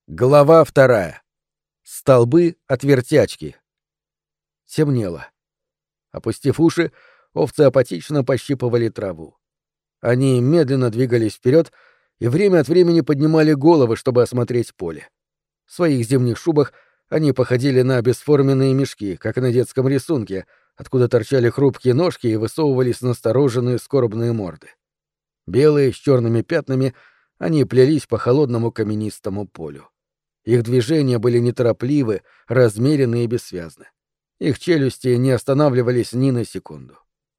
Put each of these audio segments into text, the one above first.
Глава 2. Столбы от вертячки. Темнело. Опустив уши, овцы апатично пощипывали траву. Они медленно двигались вперед и время от времени поднимали головы, чтобы осмотреть поле. В своих зимних шубах они походили на бесформенные мешки, как на детском рисунке, откуда торчали хрупкие ножки и высовывались настороженные скорбные морды. Белые, с черными пятнами, они плелись по холодному каменистому полю. Их движения были неторопливы, размеренны и бессвязны. Их челюсти не останавливались ни на секунду.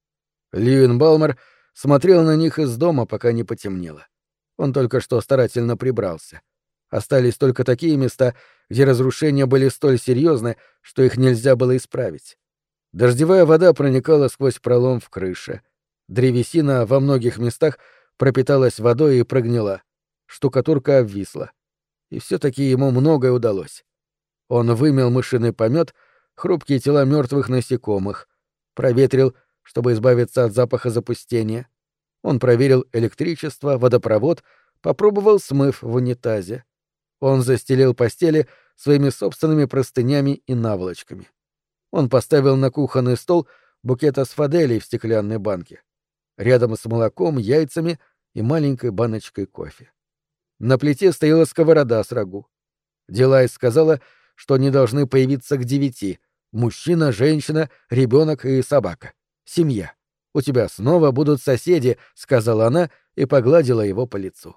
Льюин Балмер смотрел на них из дома, пока не потемнело. Он только что старательно прибрался. Остались только такие места, где разрушения были столь серьезны, что их нельзя было исправить. Дождевая вода проникала сквозь пролом в крыше. Древесина во многих местах пропиталась водой и прогнила. Штукатурка обвисла. И все-таки ему многое удалось. Он вымел мышиный помет, хрупкие тела мертвых насекомых, проветрил, чтобы избавиться от запаха запустения. Он проверил электричество, водопровод, попробовал смыв в унитазе. Он застелил постели своими собственными простынями и наволочками. Он поставил на кухонный стол букет асфаделей в стеклянной банке, рядом с молоком, яйцами и маленькой баночкой кофе. На плите стояла сковорода с рагу. Дилайс сказала, что они должны появиться к 9: мужчина, женщина, ребенок и собака. Семья. У тебя снова будут соседи, сказала она и погладила его по лицу.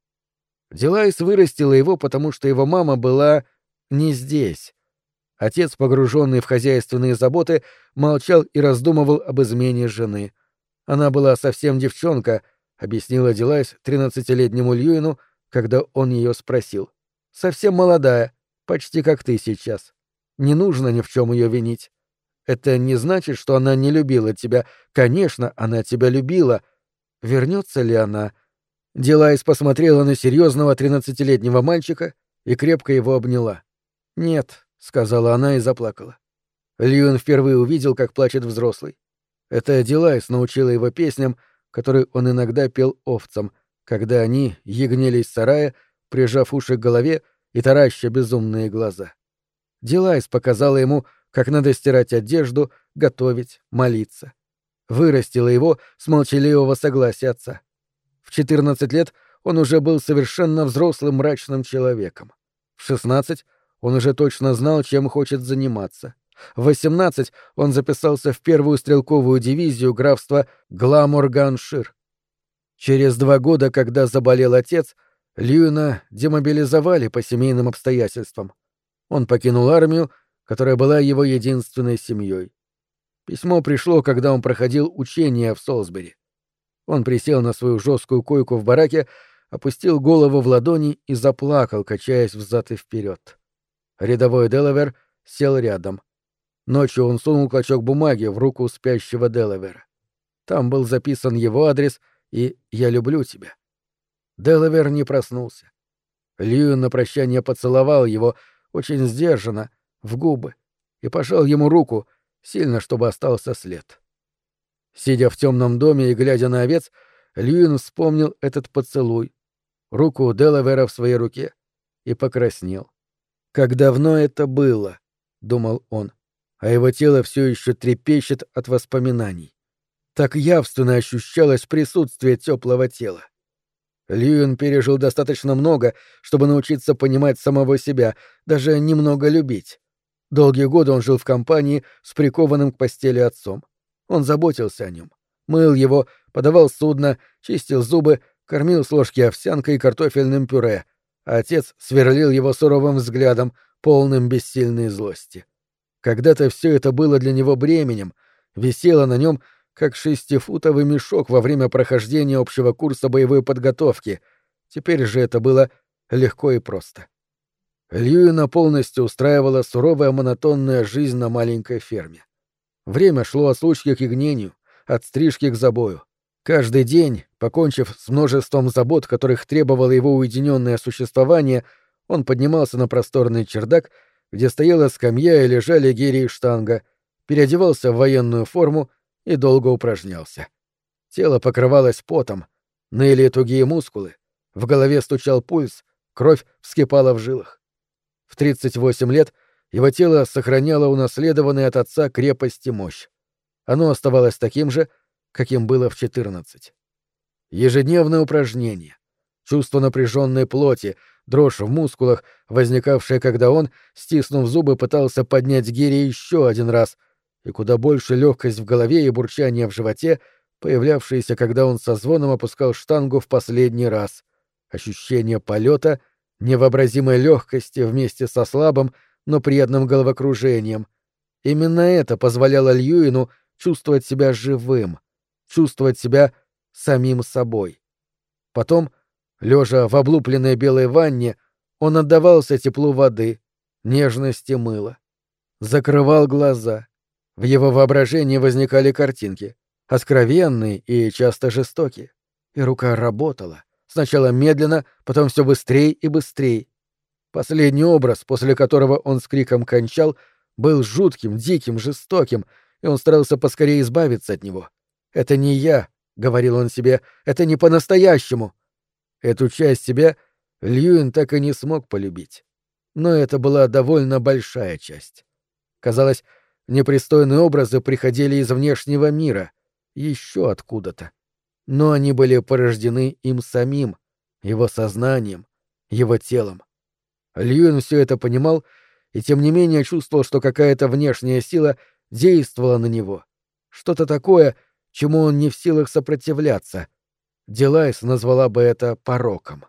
Дилайс вырастила его, потому что его мама была не здесь. Отец, погруженный в хозяйственные заботы, молчал и раздумывал об измене жены. Она была совсем девчонка, объяснила Дилайс 13-летнему Льюину, когда он ее спросил. Совсем молодая, почти как ты сейчас. Не нужно ни в чем ее винить. Это не значит, что она не любила тебя. Конечно, она тебя любила. Вернется ли она? Дилайс посмотрела на серьезного 13-летнего мальчика и крепко его обняла. «Нет», — сказала она и заплакала. Льюин впервые увидел, как плачет взрослый. Это Дилайс научила его песням, которые он иногда пел овцам, когда они ягнились в сарае, прижав уши к голове и тараща безумные глаза. Дилайс показала ему, как надо стирать одежду, готовить, молиться. Вырастила его с молчаливого согласия отца. В 14 лет он уже был совершенно взрослым мрачным человеком. В 16 он уже точно знал, чем хочет заниматься. В 18 он записался в первую стрелковую дивизию графства Гламорганшир. Через 2 года, когда заболел отец, Льюина демобилизовали по семейным обстоятельствам. Он покинул армию, которая была его единственной семьей. Письмо пришло, когда он проходил учения в Солсбери. Он присел на свою жесткую койку в бараке, опустил голову в ладони и заплакал, качаясь взад и вперед. Рядовой Делавер сел рядом. Ночью он сунул клочок бумаги в руку спящего Делавера. Там был записан его адрес и «Я люблю тебя». Делавер не проснулся. Льюин на прощание поцеловал его, очень сдержанно, в губы, и пожал ему руку, сильно, чтобы остался след. Сидя в темном доме и глядя на овец, Льюин вспомнил этот поцелуй, руку Делавера в своей руке, и покраснел. «Как давно это было», — думал он, а его тело все еще трепещет от воспоминаний. Так явственно ощущалось присутствие теплого тела. Льюин пережил достаточно много, чтобы научиться понимать самого себя, даже немного любить. Долгие годы он жил в компании с прикованным к постели отцом. Он заботился о нем, мыл его, подавал судно, чистил зубы, кормил с ложки овсянкой и картофельным пюре, а отец сверлил его суровым взглядом, полным бессильной злости. Когда-то все это было для него бременем, висело на нем, как 6-футовый мешок во время прохождения общего курса боевой подготовки. Теперь же это было легко и просто. Льюина полностью устраивала суровая монотонная жизнь на маленькой ферме. Время шло от случки к ягнению, от стрижки к забою. Каждый день, покончив с множеством забот, которых требовало его уединенное существование, он поднимался на просторный чердак, где стояла скамья и лежали гири и штанга, переодевался в военную форму и долго упражнялся. Тело покрывалось потом, ныли тугие мускулы, в голове стучал пульс, кровь вскипала в жилах. В 38 лет его тело сохраняло унаследованную от отца крепость и мощь. Оно оставалось таким же, каким было в 14. Ежедневное упражнение, чувство напряженной плоти, дрожь в мускулах, возникавшая, когда он, стиснув зубы, пытался поднять гири еще один раз, и куда больше легкость в голове и бурчание в животе, появлявшиеся, когда он со звоном опускал штангу в последний раз. Ощущение полета, невообразимой легкости вместе со слабым, но приятным головокружением. Именно это позволяло Льюину чувствовать себя живым, чувствовать себя самим собой. Потом, лежа в облупленной белой ванне, он отдавался теплу воды, нежности мыла. Закрывал глаза. В его воображении возникали картинки, откровенные и часто жестокие. И рука работала. Сначала медленно, потом все быстрее и быстрее. Последний образ, после которого он с криком кончал, был жутким, диким, жестоким, и он старался поскорее избавиться от него. «Это не я», — говорил он себе, — «это не по-настоящему». Эту часть себя Льюин так и не смог полюбить. Но это была довольно большая часть. Казалось, непристойные образы приходили из внешнего мира, еще откуда-то. Но они были порождены им самим, его сознанием, его телом. Льюин все это понимал и тем не менее чувствовал, что какая-то внешняя сила действовала на него. Что-то такое, чему он не в силах сопротивляться. Делайс назвала бы это пороком.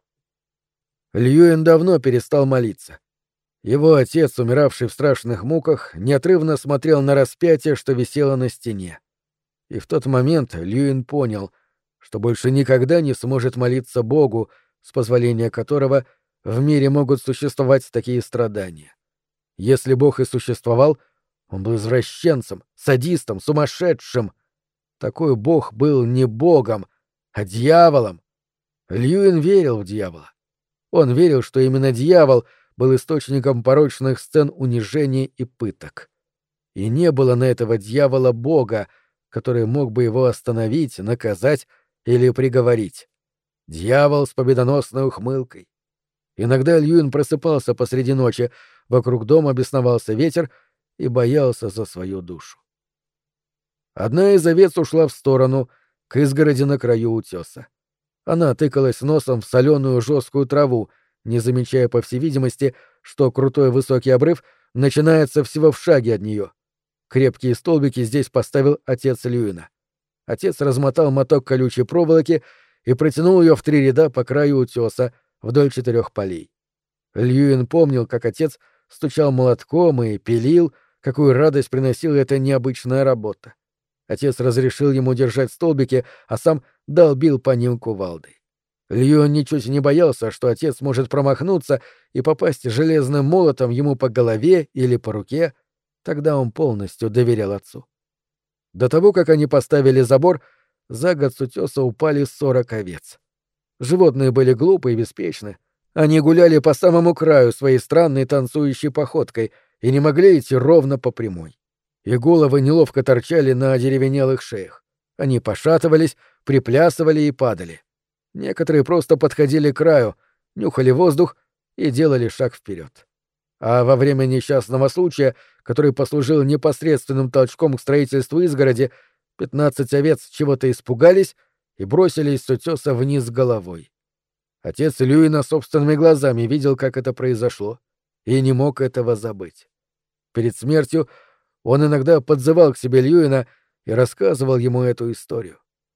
Льюин давно перестал молиться. Его отец, умиравший в страшных муках, неотрывно смотрел на распятие, что висело на стене. И в тот момент Льюин понял, что больше никогда не сможет молиться Богу, с позволения которого в мире могут существовать такие страдания. Если Бог и существовал, он был извращенцем, садистом, сумасшедшим. Такой Бог был не Богом, а дьяволом. Льюин верил в дьявола. Он верил, что именно дьявол был источником порочных сцен унижения и пыток. И не было на этого дьявола Бога, который мог бы его остановить, наказать или приговорить. Дьявол с победоносной ухмылкой. Иногда Льюин просыпался посреди ночи, вокруг дома бесновался ветер и боялся за свою душу. Одна из овец ушла в сторону, к изгороди на краю утеса. Она тыкалась носом в соленую жесткую траву, не замечая, по всей видимости, что крутой высокий обрыв начинается всего в шаге от нее. Крепкие столбики здесь поставил отец Льюина. Отец размотал моток колючей проволоки и протянул ее в 3 ряда по краю утеса вдоль 4 полей. Льюин помнил, как отец стучал молотком и пилил, какую радость приносила эта необычная работа. Отец разрешил ему держать столбики, а сам долбил по ним кувалдой. Льюин ничуть не боялся, что отец может промахнуться и попасть железным молотом ему по голове или по руке. Тогда он полностью доверял отцу. До того, как они поставили забор, за год с утеса упали 40 овец. Животные были глупы и беспечны. Они гуляли по самому краю своей странной танцующей походкой и не могли идти ровно по прямой. Их головы неловко торчали на одеревенелых шеях. Они пошатывались, приплясывали и падали. Некоторые просто подходили к краю, нюхали воздух и делали шаг вперед. А во время несчастного случая, который послужил непосредственным толчком к строительству изгороди, 15 овец чего-то испугались и бросились с утеса вниз головой. Отец Льюина собственными глазами видел, как это произошло, и не мог этого забыть. Перед смертью он иногда подзывал к себе Льюина и рассказывал ему эту историю.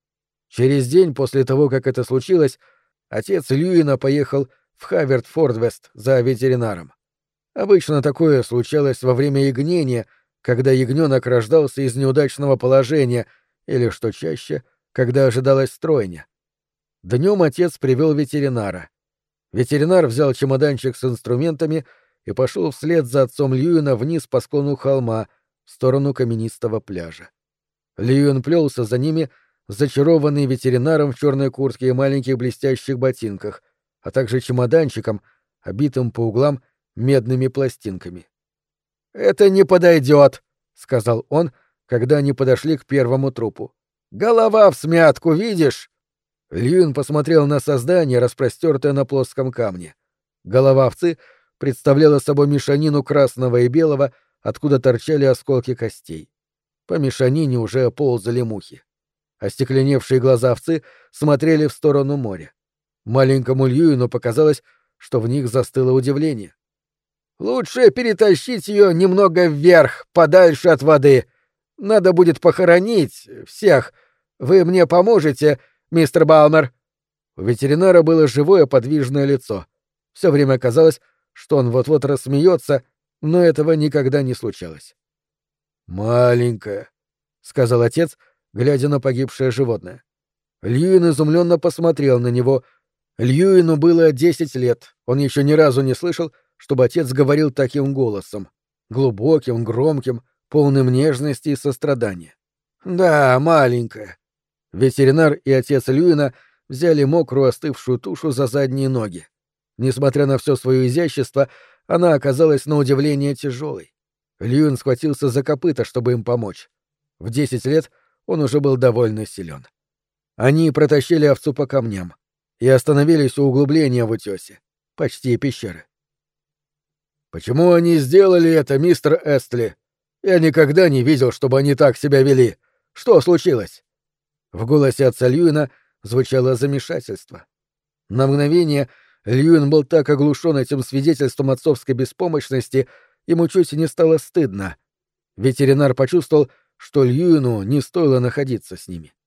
Через день после того, как это случилось, отец Льюина поехал в Хаверд-Фордвест за ветеринаром. Обычно такое случалось во время ягнения, когда ягненок рождался из неудачного положения, или, что чаще, когда ожидалась стройня. Днем отец привел ветеринара. Ветеринар взял чемоданчик с инструментами и пошел вслед за отцом Льюина вниз по склону холма, в сторону каменистого пляжа. Льюин плелся за ними, зачарованный ветеринаром в черной куртке и маленьких блестящих ботинках, а также чемоданчиком, обитым по углам медными пластинками. «Это не подойдет», — сказал он, когда они подошли к первому трупу. «Голова всмятку, видишь?» Льюин посмотрел на создание, распростертое на плоском камне. Голова овцы представляла собой мешанину красного и белого, откуда торчали осколки костей. По мешанине уже ползали мухи. Остекленевшие глаза овцы смотрели в сторону моря. Маленькому Льюину показалось, что в них застыло удивление. «Лучше перетащить ее немного вверх, подальше от воды. Надо будет похоронить всех. Вы мне поможете, мистер Балмер?» У ветеринара было живое подвижное лицо. Все время казалось, что он вот-вот рассмеется, но этого никогда не случалось. «Маленькая», — сказал отец, глядя на погибшее животное. Льюин изумленно посмотрел на него. Льюину было 10 лет. Он еще ни разу не слышал, чтобы отец говорил таким голосом. Глубоким, громким, полным нежности и сострадания. «Да, маленькая». Ветеринар и отец Льюина взяли мокрую остывшую тушу за задние ноги. Несмотря на все свое изящество, она оказалась на удивление тяжелой. Льюин схватился за копыта, чтобы им помочь. В 10 лет он уже был довольно силен. Они протащили овцу по камням и остановились у углубления в утесе, почти пещеры. «Почему они сделали это, мистер Эстли? Я никогда не видел, чтобы они так себя вели. Что случилось?» В голосе отца Льюина звучало замешательство. На мгновение Льюин был так оглушен этим свидетельством отцовской беспомощности, ему чуть не стало стыдно. Ветеринар почувствовал, что Льюину не стоило находиться с ними.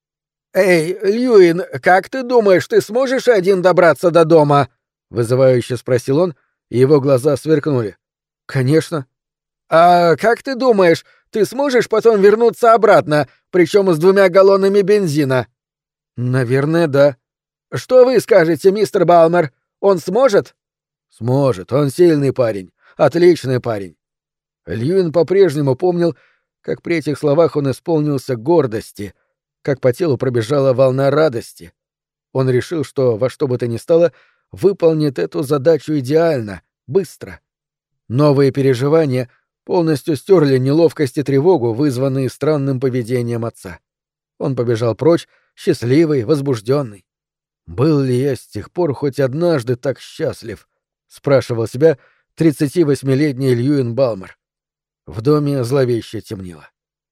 «Эй, Льюин, как ты думаешь, ты сможешь один добраться до дома?» — вызывающе спросил он, и его глаза сверкнули. «Конечно». «А как ты думаешь, ты сможешь потом вернуться обратно, причем с 2 галлонами бензина?» «Наверное, да». «Что вы скажете, мистер Балмер? Он сможет?» «Сможет. Он сильный парень. Отличный парень». Льюин по-прежнему помнил, как при этих словах он исполнился гордости, как по телу пробежала волна радости. Он решил, что во что бы то ни стало выполнит эту задачу идеально, быстро. Новые переживания полностью стерли неловкость и тревогу, вызванные странным поведением отца. Он побежал прочь, счастливый, возбужденный. «Был ли я с тех пор хоть однажды так счастлив?» — спрашивал себя 38-летний Льюин Балмер. В доме зловеще темнело.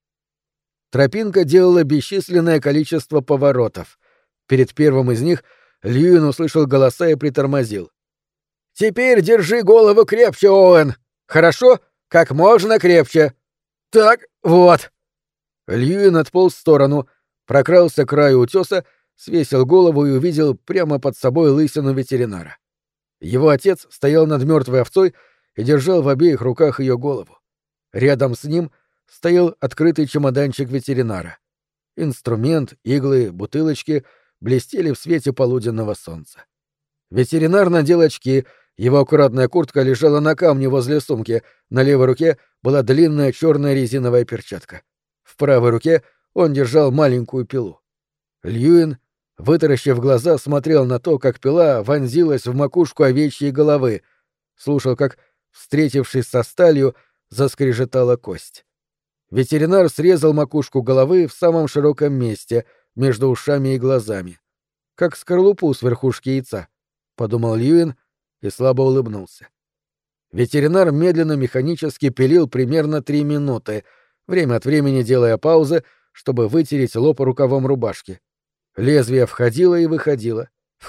Тропинка делала бесчисленное количество поворотов. Перед первым из них Льюин услышал голоса и притормозил. «Теперь держи голову крепче, Оуэн! Хорошо? Как можно крепче! Так, вот!» Льюин отполз в сторону, прокрался к краю утеса, свесил голову и увидел прямо под собой лысину ветеринара. Его отец стоял над мертвой овцой и держал в обеих руках ее голову. Рядом с ним стоял открытый чемоданчик ветеринара. Инструмент, иглы, бутылочки блестели в свете полуденного солнца. Ветеринар надел очки, его аккуратная куртка лежала на камне возле сумки, на левой руке была длинная черная резиновая перчатка. В правой руке он держал маленькую пилу. Льюин, вытаращив глаза, смотрел на то, как пила вонзилась в макушку овечьей головы, слушал, как, встретившись со сталью, заскрежетала кость. Ветеринар срезал макушку головы в самом широком месте, между ушами и глазами. Как скорлупу с верхушки яйца, — подумал Льюин и слабо улыбнулся. Ветеринар медленно механически пилил примерно 3 минуты, время от времени делая паузы, чтобы вытереть лоб рукавом рубашки. Лезвие входило и выходило,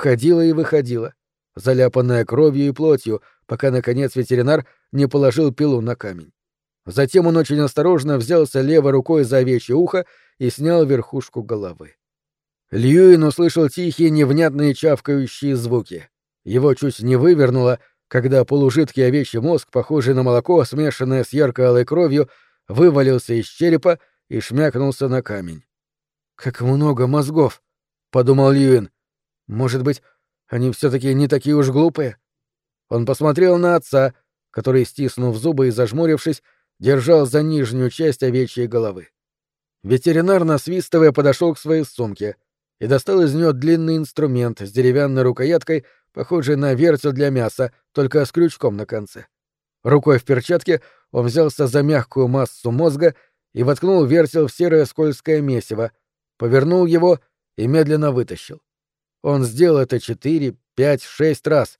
заляпанное кровью и плотью, пока, наконец, ветеринар не положил пилу на камень. Затем он очень осторожно взялся левой рукой за овечье ухо и снял верхушку головы. Льюин услышал тихие невнятные чавкающие звуки. Его чуть не вывернуло, когда полужидкий овечий мозг, похожий на молоко, смешанное с ярко-алой кровью, вывалился из черепа и шмякнулся на камень. «Как много мозгов!» — подумал Льюин. «Может быть, они все-таки не такие уж глупые?» Он посмотрел на отца, который, стиснув зубы и зажмурившись, держал за нижнюю часть овечьей головы. Ветеринар, насвистывая, подошел к своей сумке и достал из нее длинный инструмент с деревянной рукояткой, похожий на вертел для мяса, только с крючком на конце. Рукой в перчатке он взялся за мягкую массу мозга и воткнул вертел в серое скользкое месиво, повернул его и медленно вытащил. Он сделал это 4, 5, 6 раз,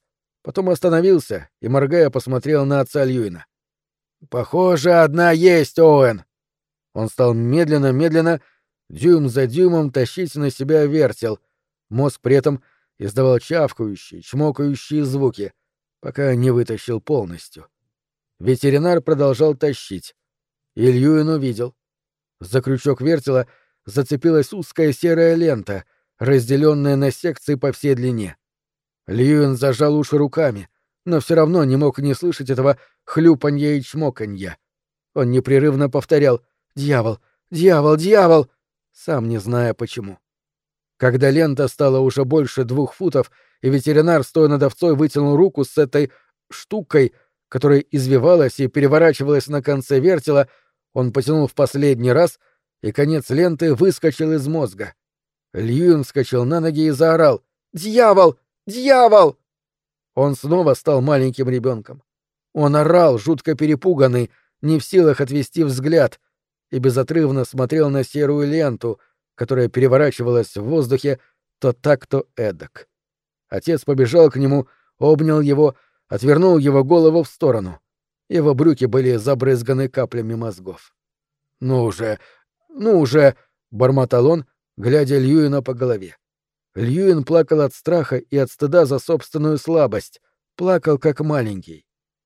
Потом остановился и, моргая, посмотрел на отца Льюина. «Похоже, одна есть, Оуэн!» Он стал медленно, дюйм за дюймом тащить на себя вертел. Мозг при этом издавал чавкающие, чмокающие звуки, пока не вытащил полностью. Ветеринар продолжал тащить. И Льюин увидел. За крючок вертела зацепилась узкая серая лента, разделенная на секции по всей длине. Льюин зажал уши руками, но все равно не мог не слышать этого хлюпанья и чмоканья. Он непрерывно повторял «Дьявол! Дьявол! Дьявол!», сам не зная почему. Когда лента стала уже больше 2 футов, и ветеринар, стоя над овцой, вытянул руку с этой штукой, которая извивалась и переворачивалась на конце вертела, он потянул в последний раз, и конец ленты выскочил из мозга. Льюин вскочил на ноги и заорал «Дьявол! Дьявол!». Он снова стал маленьким ребенком. Он орал, жутко перепуганный, не в силах отвести взгляд, и безотрывно смотрел на серую ленту, которая переворачивалась в воздухе то так, то эдак. Отец побежал к нему, обнял его, отвернул его голову в сторону. Его брюки были забрызганы каплями мозгов. «Ну же, ну же!» — бормотал он, глядя Льюина по голове. Льюин плакал от страха и от стыда за собственную слабость, плакал как маленький.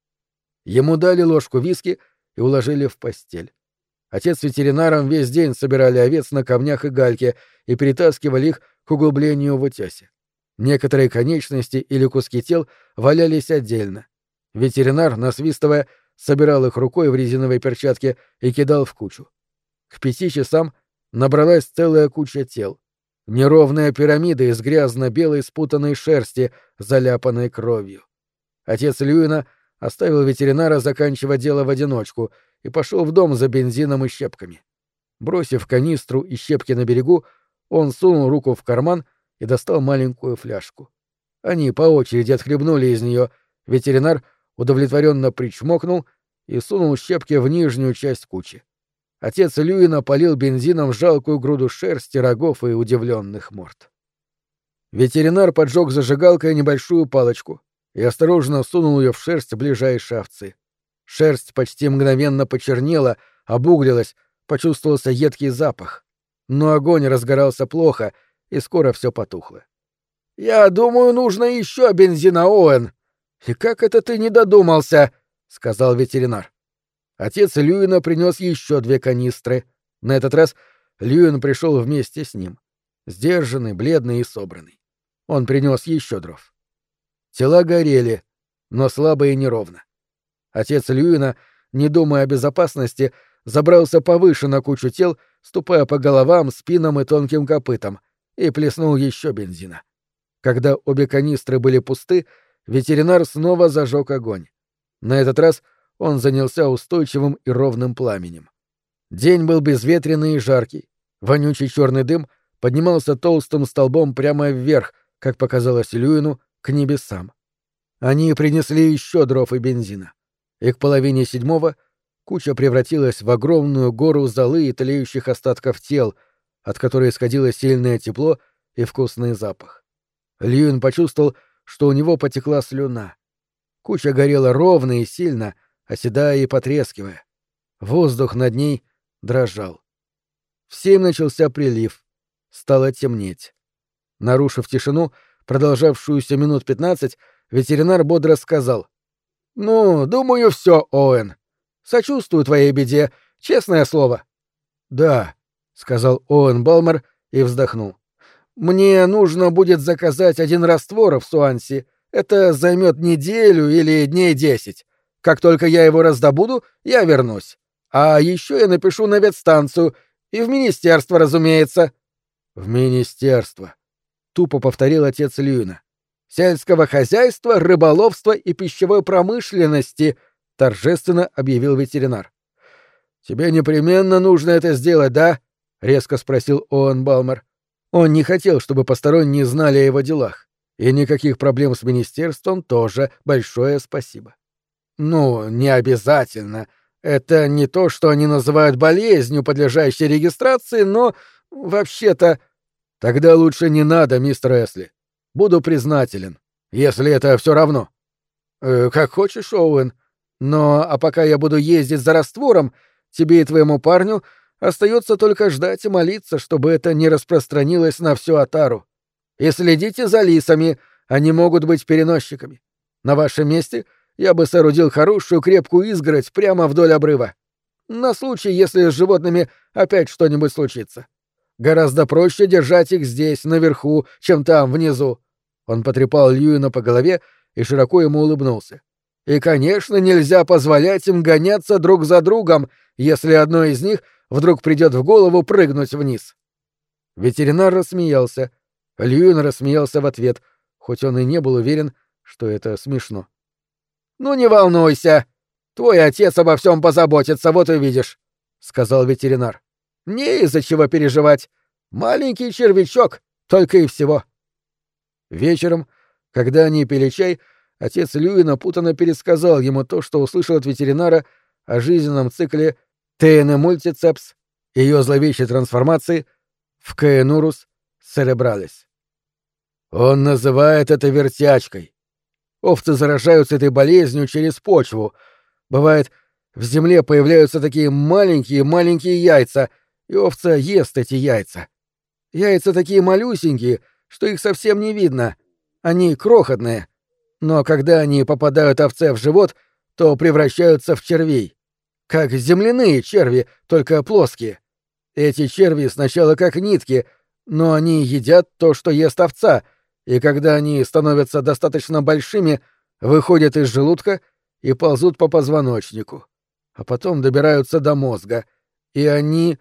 Ему дали ложку виски и уложили в постель. Отец с ветеринаром весь день собирали овец на камнях и гальке и перетаскивали их к углублению в утёсе. Некоторые конечности или куски тел валялись отдельно. Ветеринар, насвистывая, собирал их рукой в резиновой перчатке и кидал в кучу. К 5 часам набралась целая куча тел. Неровная пирамида из грязно-белой спутанной шерсти, заляпанной кровью. Отец Льюина оставил ветеринара заканчивать дело в одиночку и пошел в дом за бензином и щепками. Бросив канистру и щепки на берегу, он сунул руку в карман и достал маленькую фляжку. Они по очереди отхлебнули из нее. Ветеринар удовлетворенно причмокнул и сунул щепки в нижнюю часть кучи. Отец Льюина полил бензином жалкую груду шерсти, рогов и удивленных морд. Ветеринар поджег зажигалкой небольшую палочку и осторожно сунул ее в шерсть ближайшей овцы. Шерсть почти мгновенно почернела, обуглилась, почувствовался едкий запах. Но огонь разгорался плохо, и скоро все потухло. «Я думаю, нужно еще бензина, Оуэн!» «И как это ты не додумался?» — сказал ветеринар. Отец Льюина принес еще 2 канистры. На этот раз Льюин пришел вместе с ним. Сдержанный, бледный и собранный. Он принес еще дров. Тела горели, но слабо и неровно. Отец Льюина, не думая о безопасности, забрался повыше на кучу тел, ступая по головам, спинам и тонким копытам, и плеснул еще бензина. Когда обе канистры были пусты, ветеринар снова зажег огонь. На этот раз он занялся устойчивым и ровным пламенем. День был безветренный и жаркий. Вонючий черный дым поднимался толстым столбом прямо вверх, как показалось Льюину, к небесам. Они принесли еще дров и бензина. И к 6:30 куча превратилась в огромную гору золы и тлеющих остатков тел, от которой исходило сильное тепло и вкусный запах. Льюин почувствовал, что у него потекла слюна. Куча горела ровно и сильно, оседая и потрескивая. Воздух над ней дрожал. В 7 начался прилив. Стало темнеть. Нарушив тишину, продолжавшуюся минут 15, ветеринар бодро сказал: «Ну, думаю, все, Оуэн. Сочувствую твоей беде, честное слово». «Да», — сказал Оуэн Балмер и вздохнул. «Мне нужно будет заказать 1 раствор в Суанси. Это займет неделю или дней 10. Как только я его раздобуду, я вернусь. А еще я напишу на ветстанцию и в министерство, разумеется». «В министерство», — тупо повторил отец Льюина. «Сельского хозяйства, рыболовства и пищевой промышленности», — торжественно объявил ветеринар. «Тебе непременно нужно это сделать, да?» — резко спросил Оуэн Балмер. Он не хотел, чтобы посторонние знали о его делах. И никаких проблем с министерством тоже большое спасибо. «Ну, не обязательно. Это не то, что они называют болезнью, подлежащей регистрации, но вообще-то...» «Тогда лучше не надо, мистер Эсли. Буду признателен, если это все равно». Как хочешь, Оуэн. Но а пока я буду ездить за раствором, тебе и твоему парню остается только ждать и молиться, чтобы это не распространилось на всю Отару. И следите за лисами, они могут быть переносчиками. На вашем месте я бы соорудил хорошую крепкую изгородь прямо вдоль обрыва. На случай, если с животными опять что-нибудь случится. Гораздо проще держать их здесь, наверху, чем там, внизу. Он потрепал Льюина по голове и широко ему улыбнулся. И, конечно, нельзя позволять им гоняться друг за другом, если одной из них вдруг придет в голову прыгнуть вниз. Ветеринар рассмеялся. Льюин рассмеялся в ответ, хоть он и не был уверен, что это смешно. «Ну не волнуйся, твой отец обо всем позаботится, вот увидишь», — сказал ветеринар. «Не из-за чего переживать. Маленький червячок, только и всего». Вечером, когда они пили чай, отец Льюина путанно пересказал ему то, что услышал от ветеринара о жизненном цикле ТН мультицепс и ее зловещей трансформации в Каенурус церебралис. Он называет это вертячкой. Овцы заражаются этой болезнью через почву. Бывает, в земле появляются такие маленькие яйца, и овца ест эти яйца. Яйца такие малюсенькие, что их совсем не видно. Они крохотные. Но когда они попадают овце в живот, то превращаются в червей. Как земляные черви, только плоские. Эти черви сначала как нитки, но они едят то, что ест овца, и когда они становятся достаточно большими, выходят из желудка и ползут по позвоночнику. А потом добираются до мозга. И они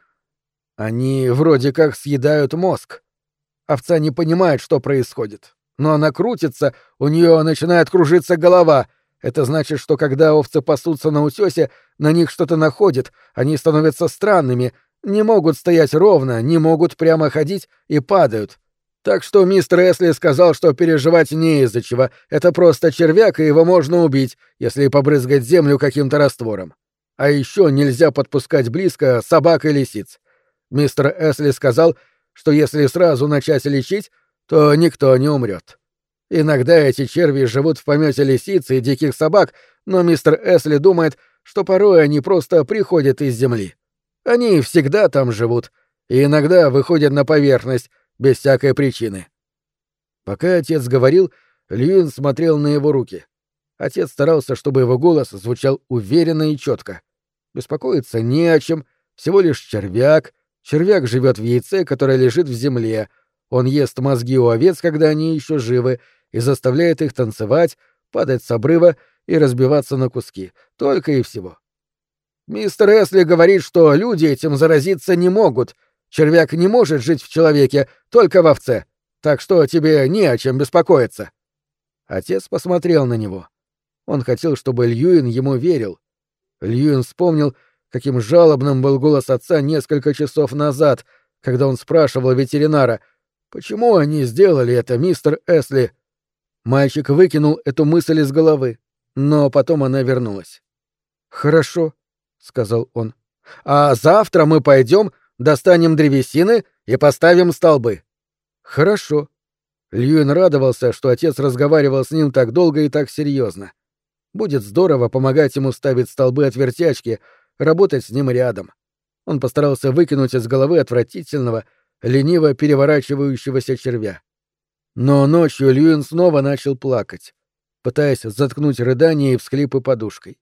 вроде как съедают мозг. Овца не понимает, что происходит. Но она крутится, у нее начинает кружиться голова. Это значит, что когда овцы пасутся на утёсе, на них что-то находит, они становятся странными, не могут стоять ровно, не могут прямо ходить и падают. Так что мистер Эсли сказал, что переживать не из-за чего. Это просто червяк, и его можно убить, если побрызгать землю каким-то раствором. А еще нельзя подпускать близко собак и лисиц. Мистер Эсли сказал, что если сразу начать лечить, то никто не умрет. Иногда эти черви живут в помете лисиц и диких собак, но мистер Эсли думает, что порой они просто приходят из земли. Они всегда там живут, и иногда выходят на поверхность, без всякой причины. Пока отец говорил, Льюин смотрел на его руки. Отец старался, чтобы его голос звучал уверенно и четко. Беспокоиться не о чем, всего лишь червяк. Червяк живет в яйце, которое лежит в земле. Он ест мозги у овец, когда они еще живы, и заставляет их танцевать, падать с обрыва и разбиваться на куски. Только и всего. Мистер Эсли говорит, что люди этим заразиться не могут. Червяк не может жить в человеке, только в овце. Так что тебе не о чем беспокоиться. Отец посмотрел на него. Он хотел, чтобы Льюин ему верил. Льюин вспомнил, каким жалобным был голос отца несколько часов назад, когда он спрашивал ветеринара, «Почему они сделали это, мистер Эсли?» Мальчик выкинул эту мысль из головы, но потом она вернулась. «Хорошо», — сказал он. «А завтра мы пойдем, достанем древесины и поставим столбы». «Хорошо». Льюин радовался, что отец разговаривал с ним так долго и так серьезно. Будет здорово помогать ему ставить столбы от вертячки, работать с ним рядом. Он постарался выкинуть из головы отвратительного, лениво переворачивающегося червя. Но ночью Льюин снова начал плакать, пытаясь заткнуть рыдания и всхлипы подушкой.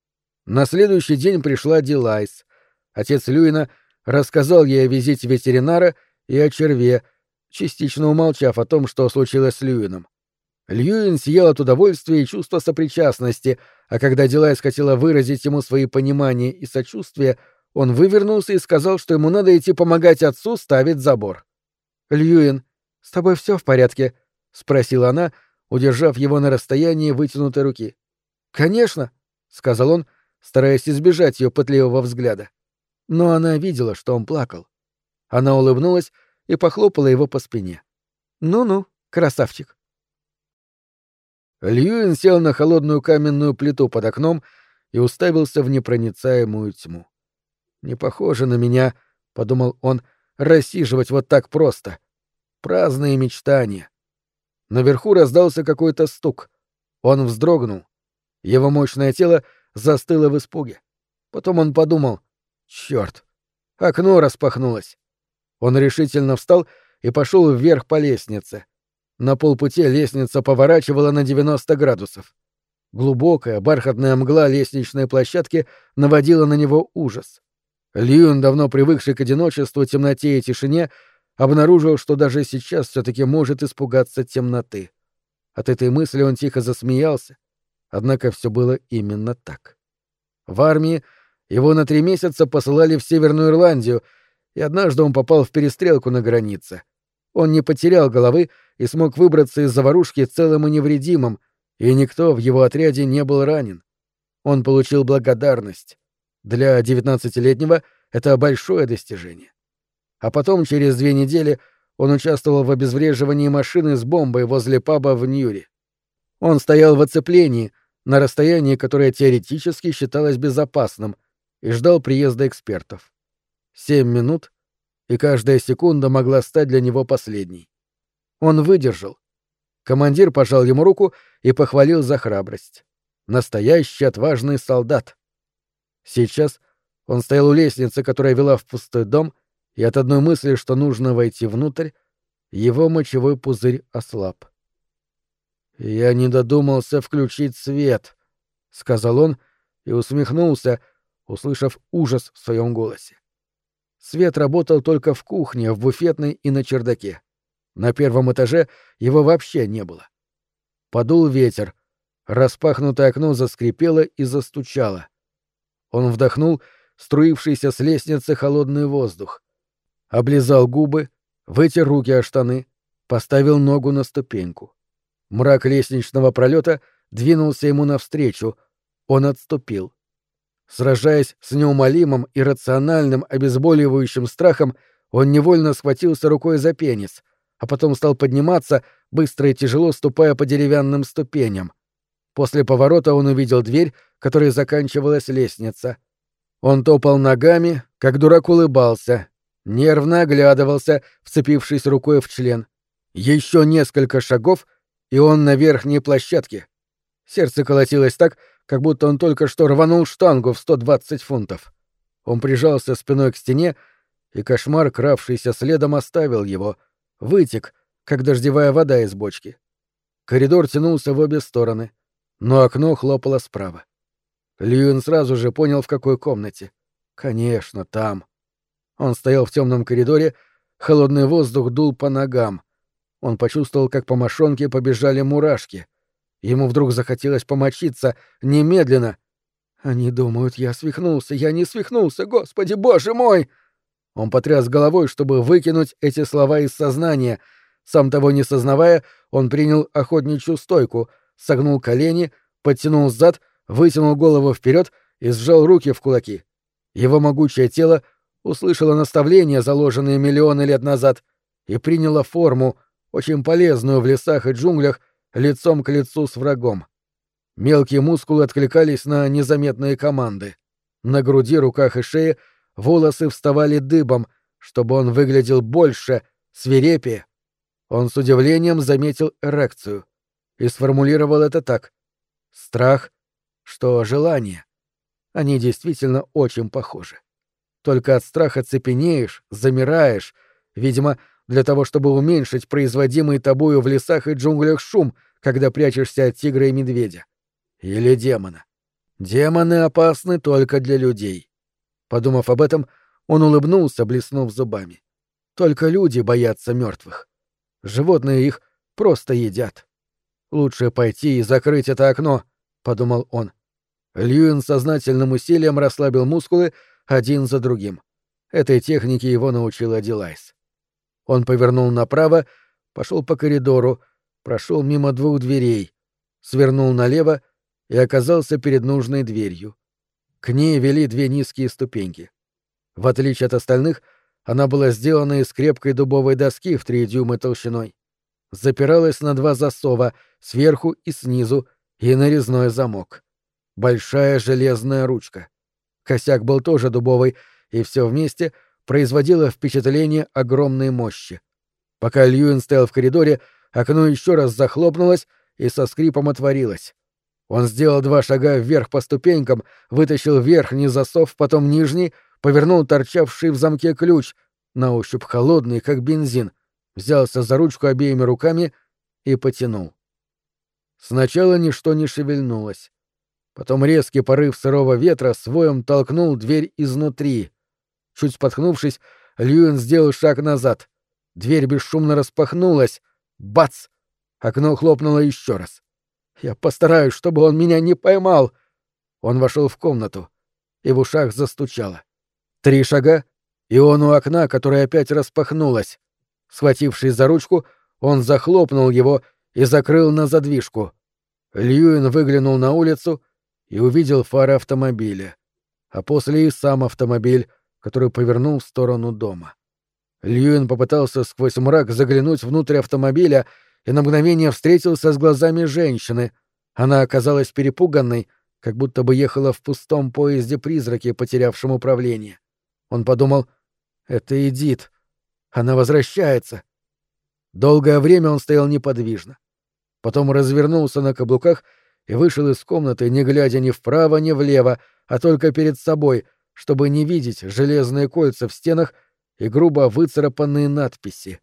На следующий день пришла Дилайс. Отец Льюина рассказал ей о визите ветеринара и о черве, частично умолчав о том, что случилось с Льюином. Льюин сиял от удовольствия и чувства сопричастности, а когда Дилайс хотела выразить ему свои понимания и сочувствие, он вывернулся и сказал, что ему надо идти помогать отцу ставить забор. «Льюин, с тобой все в порядке?» — спросила она, удержав его на расстоянии вытянутой руки. «Конечно», — сказал он, стараясь избежать ее пытливого взгляда. Но она видела, что он плакал. Она улыбнулась и похлопала его по спине. «Ну-ну, красавчик». Льюин сел на холодную каменную плиту под окном и уставился в непроницаемую тьму. «Не похоже на меня», — подумал он, — «рассиживать вот так просто. Праздные мечтания». Наверху раздался какой-то стук. Он вздрогнул. Его мощное тело застыло в испуге. Потом он подумал: «Чёрт! Окно распахнулось!» Он решительно встал и пошел вверх по лестнице. На полпути лестница поворачивала на 90 градусов. Глубокая бархатная мгла лестничной площадки наводила на него ужас. Льюин, давно привыкший к одиночеству, темноте и тишине, обнаружил, что даже сейчас все-таки может испугаться темноты. От этой мысли он тихо засмеялся, однако все было именно так. В армии его на 3 месяца посылали в Северную Ирландию, и однажды он попал в перестрелку на границе. Он не потерял головы и смог выбраться из заварушки целым и невредимым, и никто в его отряде не был ранен. Он получил благодарность. Для 19-летнего это большое достижение. А потом, через 2 недели, он участвовал в обезвреживании машины с бомбой возле паба в Ньюри. Он стоял в оцеплении, на расстоянии, которое теоретически считалось безопасным, и ждал приезда экспертов. 7 минут, и каждая секунда могла стать для него последней. Он выдержал. Командир пожал ему руку и похвалил за храбрость. Настоящий отважный солдат. Сейчас он стоял у лестницы, которая вела в пустой дом, и от одной мысли, что нужно войти внутрь, его мочевой пузырь ослаб. «Я не додумался включить свет», — сказал он и усмехнулся, услышав ужас в своем голосе. Свет работал только в кухне, в буфетной и на чердаке. На 1-м этаже его вообще не было. Подул ветер, распахнутое окно заскрипело и застучало. Он вдохнул струившийся с лестницы холодный воздух, облизал губы, вытер руки о штаны, поставил ногу на ступеньку. Мрак лестничного пролета двинулся ему навстречу, он отступил. Сражаясь с неумолимым, иррациональным, обезболивающим страхом, он невольно схватился рукой за пенис, а потом стал подниматься, быстро и тяжело ступая по деревянным ступеням. После поворота он увидел дверь, которой заканчивалась лестница. Он топал ногами, как дурак улыбался, нервно оглядывался, вцепившись рукой в член. Еще несколько шагов, и он на верхней площадке. Сердце колотилось так, как будто он только что рванул штангу в 120 фунтов. Он прижался спиной к стене, и кошмар, кравшийся следом, оставил его, вытек, как дождевая вода из бочки. Коридор тянулся в обе стороны, но окно хлопало справа. Льюин сразу же понял, в какой комнате. Конечно, там. Он стоял в темном коридоре, холодный воздух дул по ногам. Он почувствовал, как по мошонке побежали мурашки. Ему вдруг захотелось помочиться немедленно. Они думают, я свихнулся. Я не свихнулся, Господи, Боже мой! Он потряс головой, чтобы выкинуть эти слова из сознания. Сам того не сознавая, он принял охотничью стойку, согнул колени, подтянул зад, вытянул голову вперед и сжал руки в кулаки. Его могучее тело услышало наставления, заложенные миллионы лет назад, и приняло форму, очень полезную в лесах и джунглях, лицом к лицу с врагом. Мелкие мускулы откликались на незаметные команды. На груди, руках и шее волосы вставали дыбом, чтобы он выглядел больше, свирепее. Он с удивлением заметил эрекцию и сформулировал это так: страх, что желание. Они действительно очень похожи. Только от страха цепенеешь, замираешь, видимо, для того, чтобы уменьшить производимый тобою в лесах и джунглях шум, когда прячешься от тигра и медведя. Или демона. Демоны опасны только для людей. Подумав об этом, он улыбнулся, блеснув зубами. Только люди боятся мертвых. Животные их просто едят. Лучше пойти и закрыть это окно, — подумал он. Льюин сознательным усилием расслабил мускулы один за другим. Этой технике его научил Адилайс. Он повернул направо, пошел по коридору, прошел мимо 2 дверей, свернул налево и оказался перед нужной дверью. К ней вели 2 низкие ступеньки. В отличие от остальных, она была сделана из крепкой дубовой доски в 3 дюйма толщиной. Запиралась на 2 засова, сверху и снизу, и нарезной замок. Большая железная ручка. Косяк был тоже дубовый, и все вместе производило впечатление огромной мощи. Пока Льюин стоял в коридоре, окно еще раз захлопнулось и со скрипом отворилось. Он сделал 2 шага вверх по ступенькам, вытащил верхний засов, потом нижний, повернул торчавший в замке ключ, на ощупь холодный, как бензин, взялся за ручку обеими руками и потянул. Сначала ничто не шевельнулось. Потом резкий порыв сырого ветра с воем толкнул дверь изнутри. Чуть споткнувшись, Льюин сделал шаг назад. Дверь бесшумно распахнулась. Бац! Окно хлопнуло еще раз. «Я постараюсь, чтобы он меня не поймал!» Он вошел в комнату, и в ушах застучало. 3 шага, и он у окна, которое опять распахнулось. Схватившись за ручку, он захлопнул его и закрыл на задвижку. Льюин выглянул на улицу и увидел фары автомобиля, а после и сам автомобиль, который повернул в сторону дома. Льюин попытался сквозь мрак заглянуть внутрь автомобиля и на мгновение встретился с глазами женщины. Она оказалась перепуганной, как будто бы ехала в пустом поезде-призраке, потерявшем управление. Он подумал: «Это Эдит. Она возвращается». Долгое время он стоял неподвижно. Потом развернулся на каблуках и вышел из комнаты, не глядя ни вправо, ни влево, а только перед собой, чтобы не видеть железные кольца в стенах и грубо выцарапанные надписи.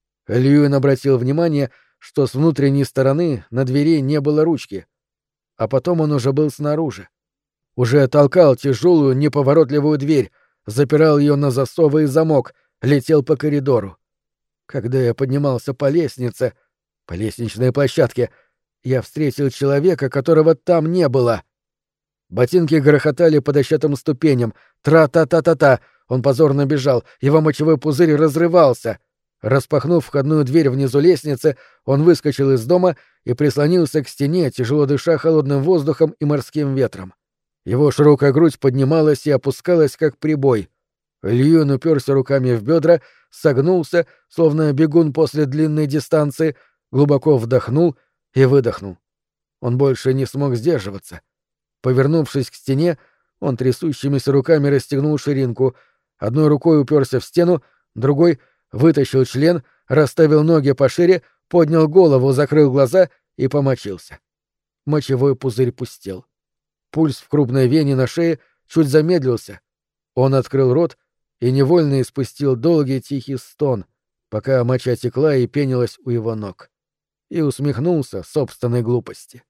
Льюин обратил внимание, что с внутренней стороны на двери не было ручки. А потом он уже был снаружи. Уже толкал тяжелую, неповоротливую дверь, запирал ее на засовы и замок, летел по коридору. Когда я поднимался по лестнице, по лестничной площадке, я встретил человека, которого там не было. Ботинки грохотали по дощатым ступеням. Тра-та-та-та-та. Он позорно бежал, его мочевой пузырь разрывался. Распахнув входную дверь внизу лестницы, он выскочил из дома и прислонился к стене, тяжело дыша холодным воздухом и морским ветром. Его широкая грудь поднималась и опускалась, как прибой. Льюин уперся руками в бедра, согнулся, словно бегун после длинной дистанции, глубоко вдохнул и выдохнул. Он больше не смог сдерживаться. Повернувшись к стене, он трясущимися руками расстегнул ширинку, одной рукой уперся в стену, другой вытащил член, расставил ноги пошире, поднял голову, закрыл глаза и помочился. Мочевой пузырь пустел. Пульс в крупной вене на шее чуть замедлился. Он открыл рот и невольно испустил долгий тихий стон, пока моча текла и пенилась у его ног. И усмехнулся собственной глупости.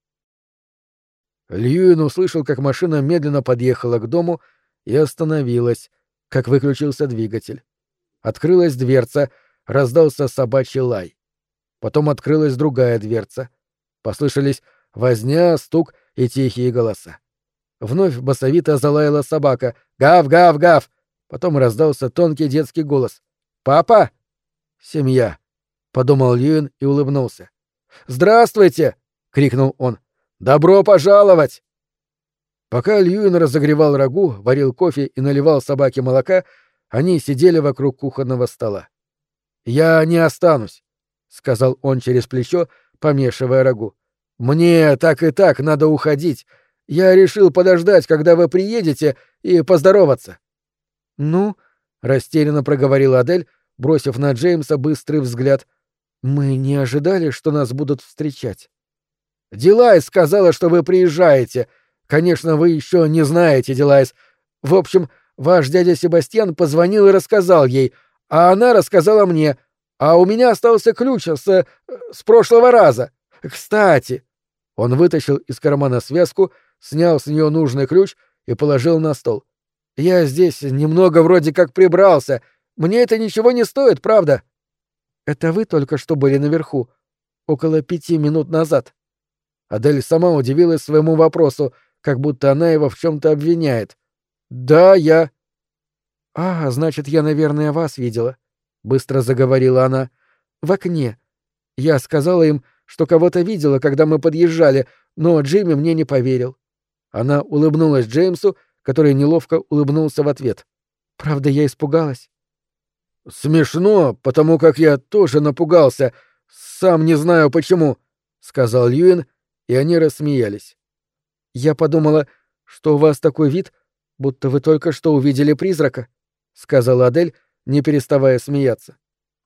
Льюин услышал, как машина медленно подъехала к дому и остановилась, как выключился двигатель. Открылась дверца, раздался собачий лай. Потом открылась другая дверца. Послышались возня, стук и тихие голоса. Вновь басовито залаяла собака. «Гав, гав, гав!» Потом раздался тонкий детский голос. «Папа!» «Семья», — подумал Льюин и улыбнулся. «Здравствуйте!» — крикнул он. «Добро пожаловать!» Пока Льюин разогревал рагу, варил кофе и наливал собаке молока, они сидели вокруг кухонного стола. «Я не останусь», — сказал он через плечо, помешивая рагу. «Мне так и так надо уходить. Я решил подождать, когда вы приедете, и поздороваться». «Ну», — растерянно проговорила Адель, бросив на Джеймса быстрый взгляд, — «мы не ожидали, что нас будут встречать». «Дилайс сказала, что вы приезжаете. Конечно, вы еще не знаете, Дилайс. В общем, ваш дядя Себастьян позвонил и рассказал ей, а она рассказала мне, а у меня остался ключ с прошлого раза. Кстати...» Он вытащил из кармана связку, снял с нее нужный ключ и положил на стол. «Я здесь немного вроде как прибрался. Мне это ничего не стоит, правда?» «Это вы только что были наверху, около 5 минут назад». Адель сама удивилась своему вопросу, как будто она его в чем-то обвиняет. «Да, я...» «А, значит, я, наверное, вас видела», — быстро заговорила она. «В окне. Я сказала им, что кого-то видела, когда мы подъезжали, но Джимми мне не поверил». Она улыбнулась Джеймсу, который неловко улыбнулся в ответ. «Правда, я испугалась». «Смешно, потому как я тоже напугался. Сам не знаю почему», — сказал Льюин, и они рассмеялись. «Я подумала, что у вас такой вид, будто вы только что увидели призрака», — сказала Адель, не переставая смеяться.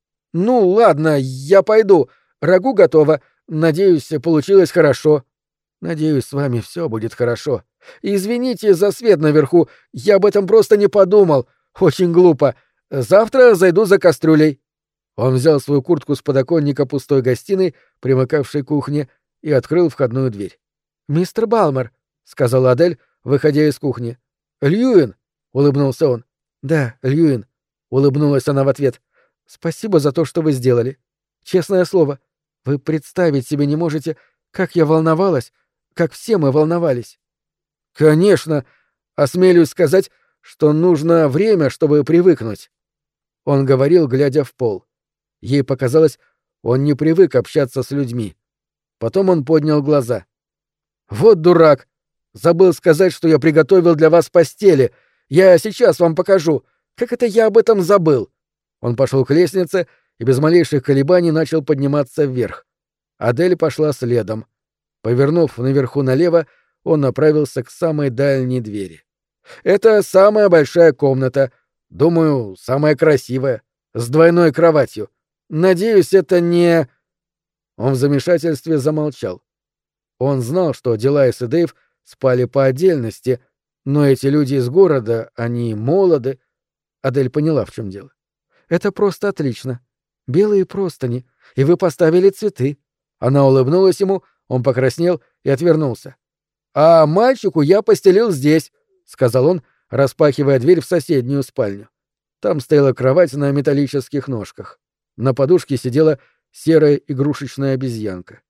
«Ну, ладно, я пойду. Рагу готово. Надеюсь, получилось хорошо». Надеюсь, с вами все будет хорошо. Извините за свет наверху, я об этом просто не подумал. Очень глупо. Завтра зайду за кастрюлей». Он взял свою куртку с подоконника пустой гостиной, примыкавшей к кухне, и открыл входную дверь. «Мистер Балмер», — сказала Адель, выходя из кухни. «Льюин», — улыбнулся он. «Да, Льюин», — улыбнулась она в ответ. «Спасибо за то, что вы сделали. Честное слово, вы представить себе не можете, как я волновалась, как все мы волновались». «Конечно, осмелюсь сказать, что нужно время, чтобы привыкнуть». Он говорил, глядя в пол. Ей показалось, он не привык общаться с людьми. Потом он поднял глаза. «Вот дурак! Забыл сказать, что я приготовил для вас постели. Я сейчас вам покажу. Как это я об этом забыл?» Он пошел к лестнице и без малейших колебаний начал подниматься вверх. Адель пошла следом. Повернув наверху налево, он направился к самой дальней двери. «Это самая большая комната. Думаю, самая красивая. С двойной кроватью. Надеюсь, это не...» Он в замешательстве замолчал. Он знал, что Делайс и Дэйв спали по отдельности, но эти люди из города, они молоды. Адель поняла, в чем дело. «Это просто отлично. Белые простыни, и вы поставили цветы». Она улыбнулась ему, он покраснел и отвернулся. «А мальчику я постелил здесь», — сказал он, распахивая дверь в соседнюю спальню. Там стояла кровать на металлических ножках. На подушке сидела серая игрушечная обезьянка.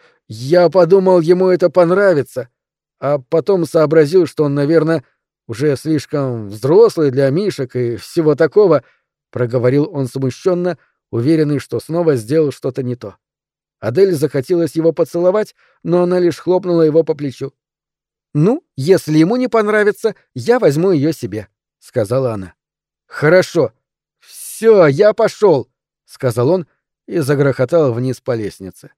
«Я подумал, ему это понравится, а потом сообразил, что он, наверное, уже слишком взрослый для мишек и всего такого», — проговорил он смущенно, уверенный, что снова сделал что-то не то. Адель захотелось его поцеловать, но она лишь хлопнула его по плечу. «Ну, если ему не понравится, я возьму ее себе», — сказала она. «Хорошо. Все, я пошел», — сказал он и загрохотал вниз по лестнице.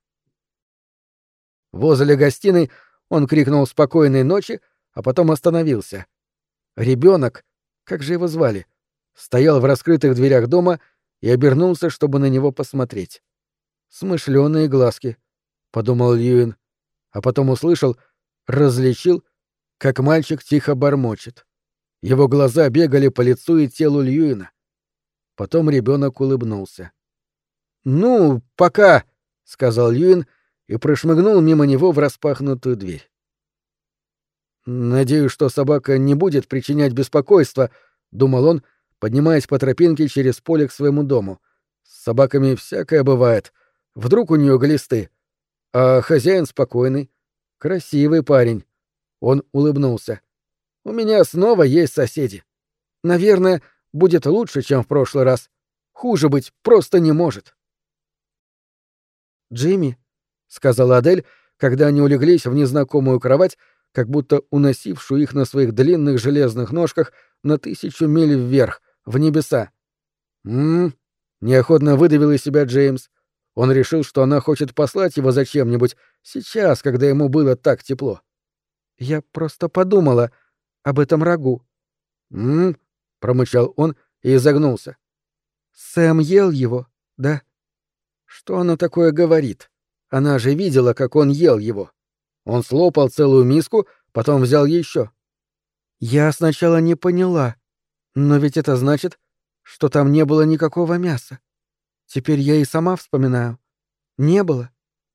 Возле гостиной он крикнул «Спокойной ночи», а потом остановился. Ребенок, как же его звали, стоял в раскрытых дверях дома и обернулся, чтобы на него посмотреть. «Смышленые глазки», — подумал Льюин, а потом услышал, различил, как мальчик тихо бормочет. Его глаза бегали по лицу и телу Льюина. Потом ребенок улыбнулся. «Ну, пока», — сказал Льюин и прошмыгнул мимо него в распахнутую дверь. «Надеюсь, что собака не будет причинять беспокойства», — думал он, поднимаясь по тропинке через поле к своему дому. «С собаками всякое бывает. Вдруг у нее глисты. А хозяин спокойный, красивый парень». Он улыбнулся. «У меня снова есть соседи. Наверное, будет лучше, чем в прошлый раз. Хуже быть просто не может». «Джимми», — сказала Адель, когда они улеглись в незнакомую кровать, как будто уносившую их на своих длинных железных ножках на 1000 миль вверх, в небеса. Неохотно выдавил из себя Джеймс. Он решил, что она хочет послать его за чем-нибудь сейчас, когда ему было так тепло. «Я просто подумала об этом рагу». Промычал он и изогнулся. «Сэм ел его, да?» Что она такое говорит? Она же видела, как он ел его. Он слопал целую миску, потом взял еще. Я сначала не поняла, но ведь это значит, что там не было никакого мяса. Теперь я и сама вспоминаю. Не было.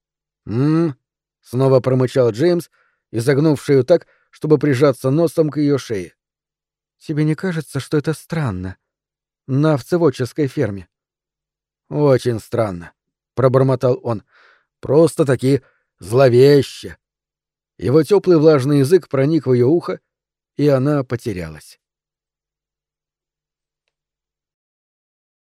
Снова промычал Джеймс, изогнув шею так, чтобы прижаться носом к ее шее. Тебе не кажется, что это странно? На овцеводческой ферме. Очень странно, пробормотал он. Просто-таки зловеще. Его теплый влажный язык проник в ее ухо, и она потерялась.